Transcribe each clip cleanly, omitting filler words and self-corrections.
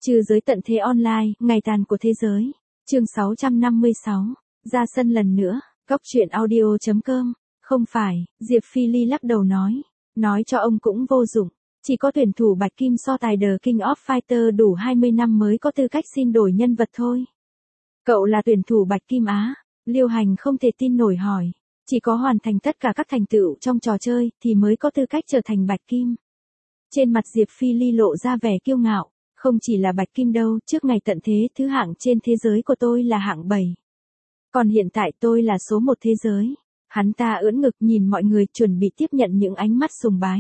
Trừ giới tận thế online, ngày tàn của thế giới. Chương 656. Ra sân lần nữa. Góc truyện audio.com. Không phải, Diệp Phi Ly lắc đầu nói cho ông cũng vô dụng. Chỉ có tuyển thủ Bạch Kim so tài The King of Fighter đủ 20 năm mới có tư cách xin đổi nhân vật thôi. Cậu là tuyển thủ Bạch Kim á? Liêu Hành không thể tin nổi hỏi. Chỉ có hoàn thành tất cả các thành tựu trong trò chơi thì mới có tư cách trở thành Bạch Kim. Trên mặt Diệp Phi Ly lộ ra vẻ kiêu ngạo. Không chỉ là Bạch Kim đâu, trước ngày tận thế thứ hạng trên thế giới của tôi là hạng 7. Còn hiện tại tôi là số 1 thế giới. Hắn ta ưỡn ngực nhìn mọi người chuẩn bị tiếp nhận những ánh mắt sùng bái.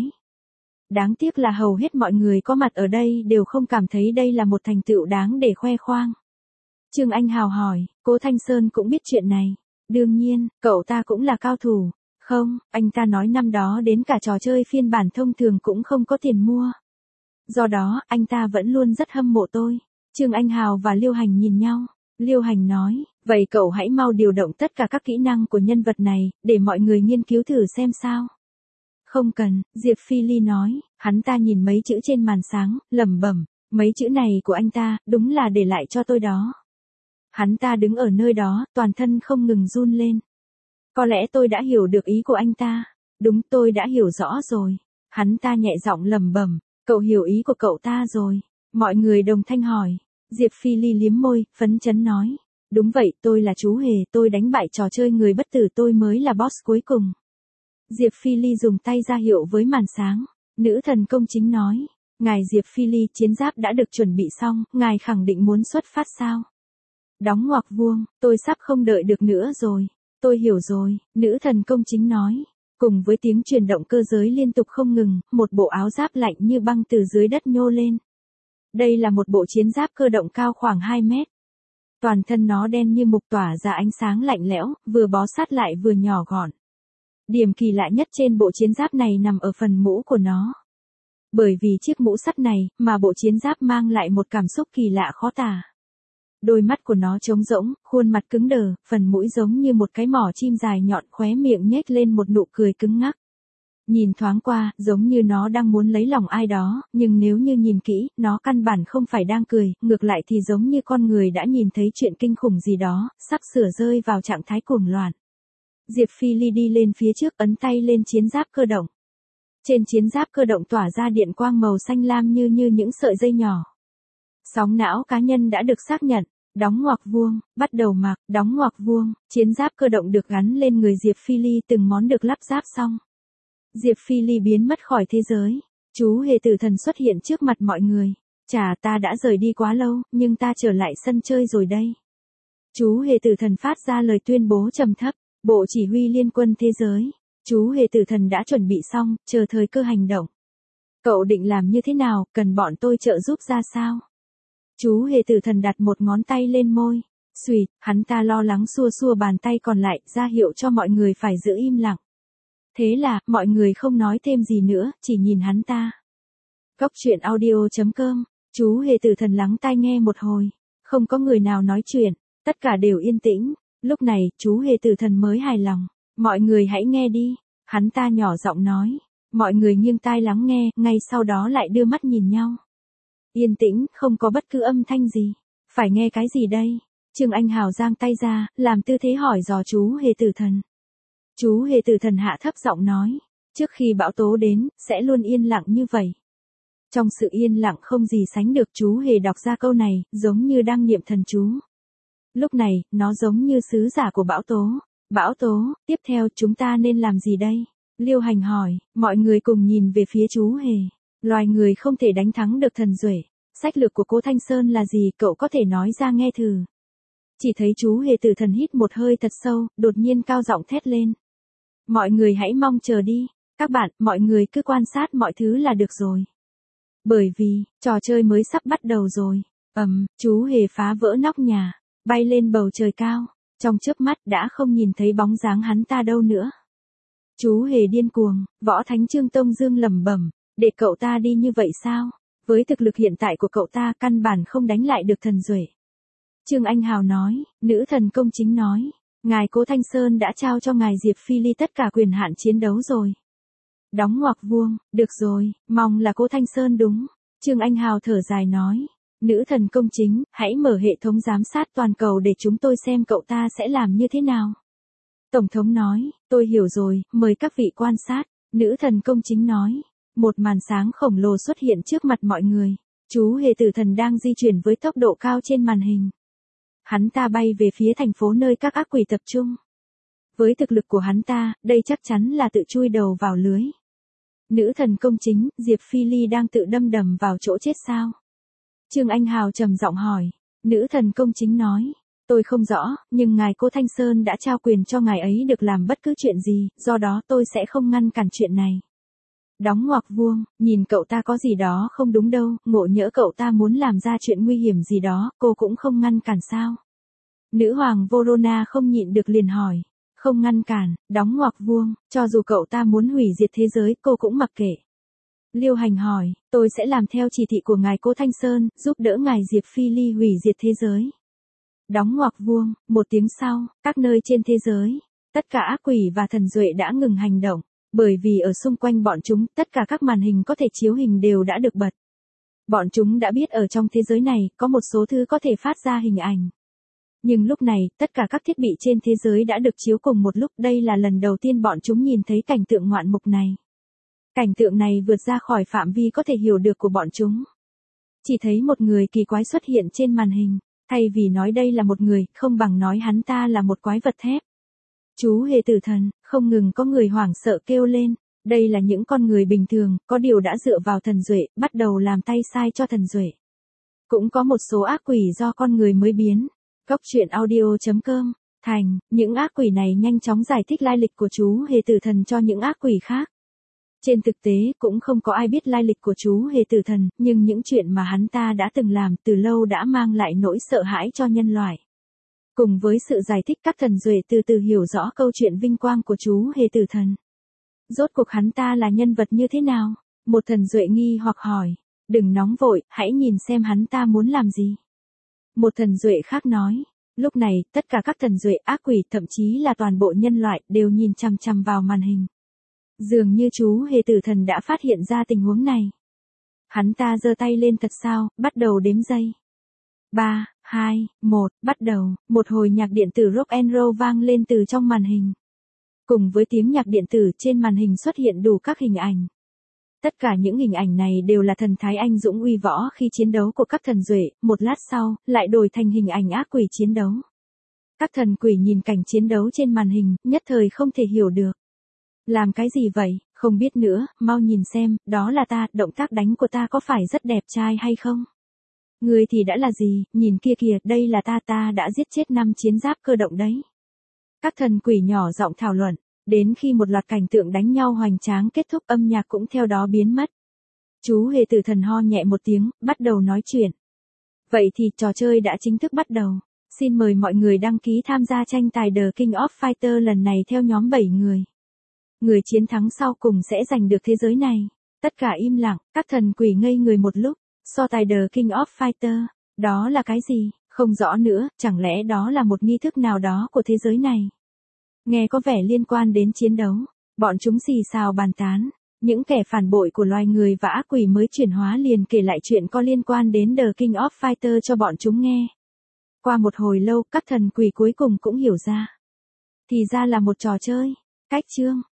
Đáng tiếc là hầu hết mọi người có mặt ở đây đều không cảm thấy đây là một thành tựu đáng để khoe khoang. Trương Anh Hào hỏi, Cố Thanh Sơn cũng biết chuyện này. Đương nhiên, cậu ta cũng là cao thủ. Không, anh ta nói năm đó đến cả trò chơi phiên bản thông thường cũng không có tiền mua. Do đó, anh ta vẫn luôn rất hâm mộ tôi. Trương Anh Hào và Liêu Hành nhìn nhau. Liêu Hành nói, vậy cậu hãy mau điều động tất cả các kỹ năng của nhân vật này, để mọi người nghiên cứu thử xem sao. Không cần, Diệp Phi Ly nói, hắn ta nhìn mấy chữ trên màn sáng, lẩm bẩm, mấy chữ này của anh ta, đúng là để lại cho tôi đó. Hắn ta đứng ở nơi đó, toàn thân không ngừng run lên. Có lẽ tôi đã hiểu được ý của anh ta. Đúng, tôi đã hiểu rõ rồi. Hắn ta nhẹ giọng lẩm bẩm, cậu hiểu ý của cậu ta rồi. Mọi người đồng thanh hỏi. Diệp Phi Ly liếm môi, phấn chấn nói. Đúng vậy, tôi là chú hề, tôi đánh bại trò chơi người bất tử, tôi mới là boss cuối cùng. Diệp Phi Ly dùng tay ra hiệu với màn sáng. Nữ thần công chính nói. Ngài Diệp Phi Ly, chiến giáp đã được chuẩn bị xong, ngài khẳng định muốn xuất phát sao? Đóng ngoặc vuông, tôi sắp không đợi được nữa rồi. Tôi hiểu rồi, nữ thần công chính nói. Cùng với tiếng chuyển động cơ giới liên tục không ngừng, một bộ áo giáp lạnh như băng từ dưới đất nhô lên. Đây là một bộ chiến giáp cơ động cao khoảng 2 mét. Toàn thân nó đen như mục tỏa ra ánh sáng lạnh lẽo, vừa bó sát lại vừa nhỏ gọn. Điểm kỳ lạ nhất trên bộ chiến giáp này nằm ở phần mũ của nó. Bởi vì chiếc mũ sắt này, mà bộ chiến giáp mang lại một cảm xúc kỳ lạ khó tả. Đôi mắt của nó trống rỗng, khuôn mặt cứng đờ, phần mũi giống như một cái mỏ chim dài nhọn, khóe miệng nhếch lên một nụ cười cứng ngắc. Nhìn thoáng qua, giống như nó đang muốn lấy lòng ai đó, nhưng nếu như nhìn kỹ, nó căn bản không phải đang cười, ngược lại thì giống như con người đã nhìn thấy chuyện kinh khủng gì đó, sắp sửa rơi vào trạng thái cuồng loạn. Diệp Phi Ly đi lên phía trước, ấn tay lên chiến giáp cơ động. Trên chiến giáp cơ động tỏa ra điện quang màu xanh lam như những sợi dây nhỏ. Sóng não cá nhân đã được xác nhận. Đóng ngoặc vuông, bắt đầu mặc, đóng ngoặc vuông, chiến giáp cơ động được gắn lên người Diệp Phi Ly, từng món được lắp ráp xong. Diệp Phi Ly biến mất khỏi thế giới. Chú hề tử thần xuất hiện trước mặt mọi người. Chà, ta đã rời đi quá lâu, nhưng ta trở lại sân chơi rồi đây. Chú hề tử thần phát ra lời tuyên bố trầm thấp. Bộ chỉ huy liên quân thế giới. Chú hề tử thần đã chuẩn bị xong, chờ thời cơ hành động. Cậu định làm như thế nào, cần bọn tôi trợ giúp ra sao? Chú hề tử thần đặt một ngón tay lên môi. Xuỵt, hắn ta lo lắng xua xua bàn tay còn lại, ra hiệu cho mọi người phải giữ im lặng. Thế là, mọi người không nói thêm gì nữa, chỉ nhìn hắn ta. Góc truyện audio.com. Chú hề tử thần lắng tai nghe một hồi. Không có người nào nói chuyện, tất cả đều yên tĩnh. Lúc này, chú hề tử thần mới hài lòng. Mọi người hãy nghe đi. Hắn ta nhỏ giọng nói. Mọi người nghiêng tai lắng nghe, ngay sau đó lại đưa mắt nhìn nhau. Yên tĩnh, không có bất cứ âm thanh gì. Phải nghe cái gì đây? Trương Anh Hào giang tay ra, làm tư thế hỏi dò chú hề tử thần. Chú hề tử thần hạ thấp giọng nói. Trước khi bão tố đến, sẽ luôn yên lặng như vậy. Trong sự yên lặng không gì sánh được, chú hề đọc ra câu này, giống như đang niệm thần chú. Lúc này, nó giống như sứ giả của bão tố. Bão tố, tiếp theo chúng ta nên làm gì đây? Liêu Hành hỏi, mọi người cùng nhìn về phía chú hề. Loài người không thể đánh thắng được thần duệ. Sách lược của Cố Thanh Sơn là gì, cậu có thể nói ra nghe thử. Chỉ thấy chú hề tử thần hít một hơi thật sâu, đột nhiên cao giọng thét lên. Mọi người hãy mong chờ đi. Các bạn, mọi người cứ quan sát mọi thứ là được rồi. Bởi vì, trò chơi mới sắp bắt đầu rồi. Chú hề phá vỡ nóc nhà, bay lên bầu trời cao. Trong chớp mắt đã không nhìn thấy bóng dáng hắn ta đâu nữa. Chú hề điên cuồng, Võ Thánh Trương Tông Dương lẩm bẩm. Để cậu ta đi như vậy sao? Với thực lực hiện tại của cậu ta, căn bản không đánh lại được thần duệ. Trương Anh Hào nói, nữ thần công chính nói. Ngài Cố Thanh Sơn đã trao cho ngài Diệp Phi Ly tất cả quyền hạn chiến đấu rồi. Đóng ngoặc vuông, được rồi, mong là Cố Thanh Sơn đúng. Trương Anh Hào thở dài nói. Nữ thần công chính, hãy mở hệ thống giám sát toàn cầu để chúng tôi xem cậu ta sẽ làm như thế nào. Tổng thống nói, tôi hiểu rồi, mời các vị quan sát. Nữ thần công chính nói. Một màn sáng khổng lồ xuất hiện trước mặt mọi người. Chú hề tử thần đang di chuyển với tốc độ cao trên màn hình. Hắn ta bay về phía thành phố nơi các ác quỷ tập trung. Với thực lực của hắn ta, đây chắc chắn là tự chui đầu vào lưới. Nữ thần công chính, Diệp Phi Ly đang tự đâm đầm vào chỗ chết sao? Trương Anh Hào trầm giọng hỏi. Nữ thần công chính nói. Tôi không rõ, nhưng ngài Cố Thanh Sơn đã trao quyền cho ngài ấy được làm bất cứ chuyện gì, do đó tôi sẽ không ngăn cản chuyện này. Đóng ngoặc vuông, nhìn cậu ta có gì đó không đúng đâu, ngộ nhỡ cậu ta muốn làm ra chuyện nguy hiểm gì đó, cô cũng không ngăn cản sao? Nữ hoàng Vorona không nhịn được liền hỏi. Không ngăn cản, đóng ngoặc vuông, cho dù cậu ta muốn hủy diệt thế giới, cô cũng mặc kệ. Liêu Hành hỏi, tôi sẽ làm theo chỉ thị của ngài Cố Thanh Sơn, giúp đỡ ngài Diệp Phi Ly hủy diệt thế giới. Đóng ngoặc vuông, một tiếng sau, các nơi trên thế giới, tất cả ác quỷ và thần duệ đã ngừng hành động, bởi vì ở xung quanh bọn chúng, tất cả các màn hình có thể chiếu hình đều đã được bật. Bọn chúng đã biết ở trong thế giới này, có một số thứ có thể phát ra hình ảnh. Nhưng lúc này, tất cả các thiết bị trên thế giới đã được chiếu cùng một lúc, đây là lần đầu tiên bọn chúng nhìn thấy cảnh tượng ngoạn mục này. Cảnh tượng này vượt ra khỏi phạm vi có thể hiểu được của bọn chúng. Chỉ thấy một người kỳ quái xuất hiện trên màn hình, thay vì nói đây là một người, không bằng nói hắn ta là một quái vật thép. Chú hề tử thần, không ngừng có người hoảng sợ kêu lên, đây là những con người bình thường, có điều đã dựa vào thần duệ, bắt đầu làm tay sai cho thần duệ. Cũng có một số ác quỷ do con người mới biến. Cốc truyện audio.com, thành, những ác quỷ này nhanh chóng giải thích lai lịch của chú hề tử thần cho những ác quỷ khác. Trên thực tế cũng không có ai biết lai lịch của chú hề tử thần, nhưng những chuyện mà hắn ta đã từng làm từ lâu đã mang lại nỗi sợ hãi cho nhân loại. Cùng với sự giải thích các thần duệ từ từ hiểu rõ câu chuyện vinh quang của chú hề tử thần. Rốt cuộc hắn ta là nhân vật như thế nào? Một thần duệ nghi hoặc hỏi. Đừng nóng vội, hãy nhìn xem hắn ta muốn làm gì. Một thần duệ khác nói. Lúc này, tất cả các thần duệ ác quỷ, thậm chí là toàn bộ nhân loại, đều nhìn chằm chằm vào màn hình. Dường như chú hề tử thần đã phát hiện ra tình huống này. Hắn ta giơ tay lên thật sao, bắt đầu đếm giây. 3, 2, 1, bắt đầu, một hồi nhạc điện tử rock and roll vang lên từ trong màn hình. Cùng với tiếng nhạc điện tử trên màn hình xuất hiện đủ các hình ảnh. Tất cả những hình ảnh này đều là thần thái anh dũng uy võ khi chiến đấu của các thần duệ, một lát sau, lại đổi thành hình ảnh ác quỷ chiến đấu. Các thần quỷ nhìn cảnh chiến đấu trên màn hình, nhất thời không thể hiểu được. Làm cái gì vậy, không biết nữa, mau nhìn xem, đó là ta, động tác đánh của ta có phải rất đẹp trai hay không? Người thì đã là gì, nhìn kia kìa, đây là ta đã giết chết 5 chiến giáp cơ động đấy. Các thần quỷ nhỏ giọng thảo luận, đến khi một loạt cảnh tượng đánh nhau hoành tráng kết thúc âm nhạc cũng theo đó biến mất. Chú hề tử thần ho nhẹ một tiếng, bắt đầu nói chuyện. Vậy thì trò chơi đã chính thức bắt đầu. Xin mời mọi người đăng ký tham gia tranh tài The King of Fighter lần này theo nhóm 7 người. Người chiến thắng sau cùng sẽ giành được thế giới này. Tất cả im lặng, các thần quỷ ngây người một lúc. So tài The King of Fighter, đó là cái gì? Không rõ nữa, chẳng lẽ đó là một nghi thức nào đó của thế giới này? Nghe có vẻ liên quan đến chiến đấu. Bọn chúng xì xào bàn tán. Những kẻ phản bội của loài người và ác quỷ mới chuyển hóa liền kể lại chuyện có liên quan đến The King of Fighter cho bọn chúng nghe. Qua một hồi lâu, các thần quỷ cuối cùng cũng hiểu ra. Thì ra là một trò chơi. Cách chương